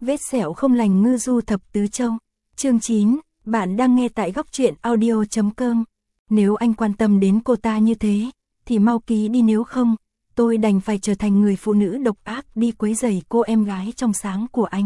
Vết sẹo không lành ngư du thập tứ châu. Chương 9, bạn đang nghe tại góc truyện audio.com. Nếu anh quan tâm đến cô ta như thế, thì mau ký đi, nếu không, tôi đành phải trở thành người phụ nữ độc ác đi quấy rầy cô em gái trong sáng của anh.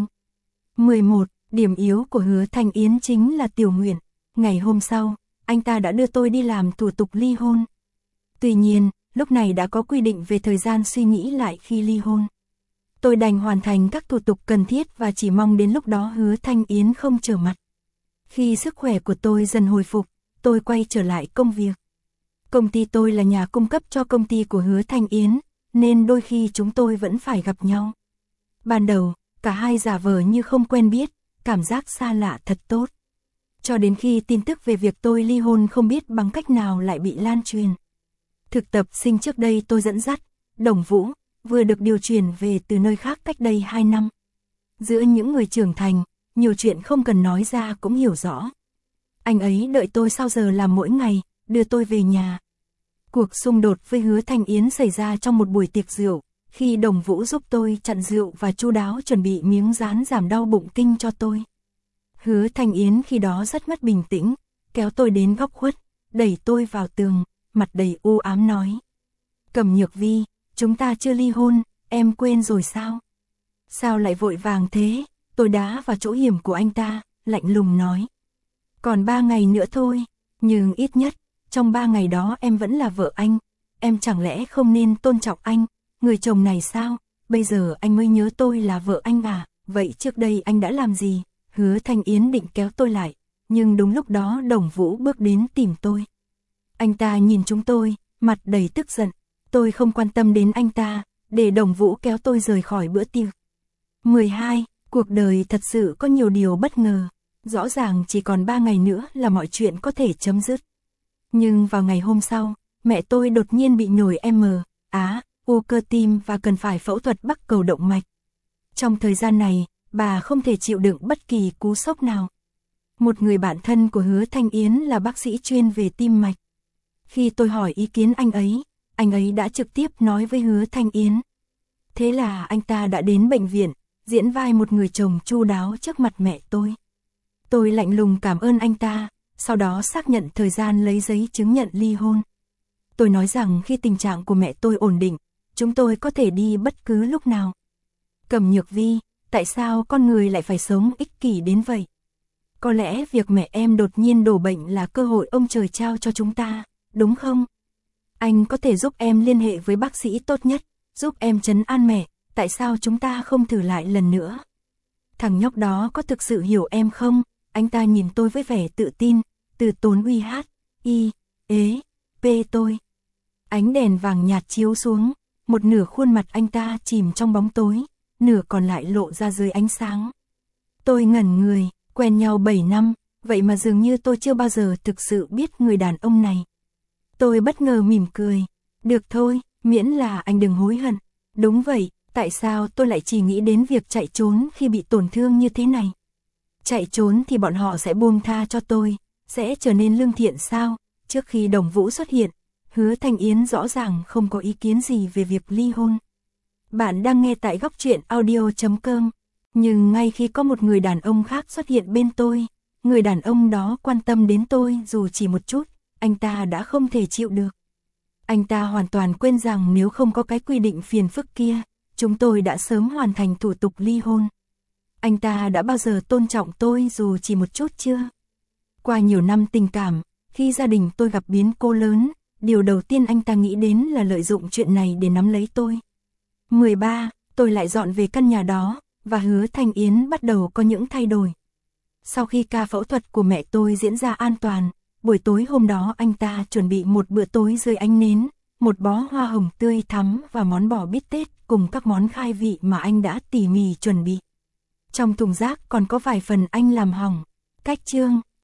11. Điểm yếu của Hứa Thanh Yến chính là Tiểu Nguyện. Ngày hôm sau, anh ta đã đưa tôi đi làm thủ tục ly hôn. Tuy nhiên, lúc này đã có quy định về thời gian suy nghĩ lại khi ly hôn. Tôi đành hoàn thành các thủ tục cần thiết và chỉ mong đến lúc đó Hứa Thanh Yến không trở mặt. Khi sức khỏe của tôi dần hồi phục, tôi quay trở lại công việc. Công ty tôi là nhà cung cấp cho công ty của Hứa Thanh Yến, nên đôi khi chúng tôi vẫn phải gặp nhau. Ban đầu, cả hai giả vờ như không quen biết, cảm giác xa lạ thật tốt. Cho đến khi tin tức về việc tôi ly hôn không biết bằng cách nào lại bị lan truyền. Thực tập sinh trước đây tôi dẫn dắt, Đồng Vũ, vừa được điều chuyển về từ nơi khác cách đây 2 năm. Giữa những người trưởng thành, nhiều chuyện không cần nói ra cũng hiểu rõ. Anh ấy đợi tôi sau giờ làm mỗi ngày, đưa tôi về nhà. Cuộc xung đột với Hứa Thanh Yến xảy ra trong một buổi tiệc rượu, khi Đồng Vũ giúp tôi chặn rượu và chu đáo chuẩn bị miếng rán giảm đau bụng kinh cho tôi. Hứa Thanh Yến khi đó rất mất bình tĩnh, kéo tôi đến góc khuất, đẩy tôi vào tường, mặt đầy u ám nói: Cẩm Nhược Vi, chúng ta chưa ly hôn, em quên rồi sao? Sao lại vội vàng thế? Tôi đá vào chỗ hiểm của anh ta, lạnh lùng nói: Còn 3 ngày nữa thôi, nhưng ít nhất, trong 3 ngày đó em vẫn là vợ anh, em chẳng lẽ không nên tôn trọng anh, người chồng này sao? Bây giờ anh mới nhớ tôi là vợ anh à? Vậy trước đây anh đã làm gì? Hứa Thanh Yến định kéo tôi lại, nhưng đúng lúc đó Đồng Vũ bước đến tìm tôi. Anh ta nhìn chúng tôi, mặt đầy tức giận. Tôi không quan tâm đến anh ta, để Đồng Vũ kéo tôi rời khỏi bữa tiệc. 12. Cuộc đời thật sự có nhiều điều bất ngờ. Rõ ràng chỉ còn 3 ngày nữa là mọi chuyện có thể chấm dứt. Nhưng vào ngày hôm sau, mẹ tôi đột nhiên bị nhồi u cơ tim và cần phải phẫu thuật bắc cầu động mạch. Trong thời gian này, bà không thể chịu đựng bất kỳ cú sốc nào. Một người bạn thân của Hứa Thanh Yến là bác sĩ chuyên về tim mạch. Khi tôi hỏi ý kiến anh ấy đã trực tiếp nói với Hứa Thanh Yến. Thế là anh ta đã đến bệnh viện, diễn vai một người chồng chu đáo trước mặt mẹ tôi. Tôi lạnh lùng cảm ơn anh ta, sau đó xác nhận thời gian lấy giấy chứng nhận ly hôn. Tôi nói rằng khi tình trạng của mẹ tôi ổn định, chúng tôi có thể đi bất cứ lúc nào. Cẩm Nhược Vi, tại sao con người lại phải sống ích kỷ đến vậy? Có lẽ việc mẹ em đột nhiên đổ bệnh là cơ hội ông trời trao cho chúng ta, đúng không? Anh có thể giúp em liên hệ với bác sĩ tốt nhất, giúp em trấn an mẹ, tại sao chúng ta không thử lại lần nữa? Thằng nhóc đó có thực sự hiểu em không? Anh ta nhìn tôi với vẻ tự tin, từ tốn tôi. Ánh đèn vàng nhạt chiếu xuống, một nửa khuôn mặt anh ta chìm trong bóng tối, nửa còn lại lộ ra dưới ánh sáng. Tôi ngẩn người, quen nhau 7 năm, vậy mà dường như tôi chưa bao giờ thực sự biết người đàn ông này. Tôi bất ngờ mỉm cười. Được thôi, miễn là anh đừng hối hận. Đúng vậy, tại sao tôi lại chỉ nghĩ đến việc chạy trốn khi bị tổn thương như thế này? Chạy trốn thì bọn họ sẽ buông tha cho tôi, sẽ trở nên lương thiện sao? Trước khi Đồng Vũ xuất hiện, Hứa Thanh Yến rõ ràng không có ý kiến gì về việc ly hôn. Bạn đang nghe tại góc truyện audio.com. Nhưng ngay khi có một người đàn ông khác xuất hiện bên tôi, người đàn ông đó quan tâm đến tôi dù chỉ một chút, anh ta đã không thể chịu được. Anh ta hoàn toàn quên rằng nếu không có cái quy định phiền phức kia, chúng tôi đã sớm hoàn thành thủ tục ly hôn. Anh ta đã bao giờ tôn trọng tôi dù chỉ một chút chưa? Qua nhiều năm tình cảm, khi gia đình tôi gặp biến cố lớn, điều đầu tiên anh ta nghĩ đến là lợi dụng chuyện này để nắm lấy tôi. 13. Tôi lại dọn về căn nhà đó, và Hứa Thanh Yến bắt đầu có những thay đổi. Sau khi ca phẫu thuật của mẹ tôi diễn ra an toàn, buổi tối hôm đó anh ta chuẩn bị một bữa tối dưới ánh nến, một bó hoa hồng tươi thắm và món bò bít tết cùng các món khai vị mà anh đã tỉ mỉ chuẩn bị. Trong thùng rác còn có vài phần anh làm hỏng. Cách chương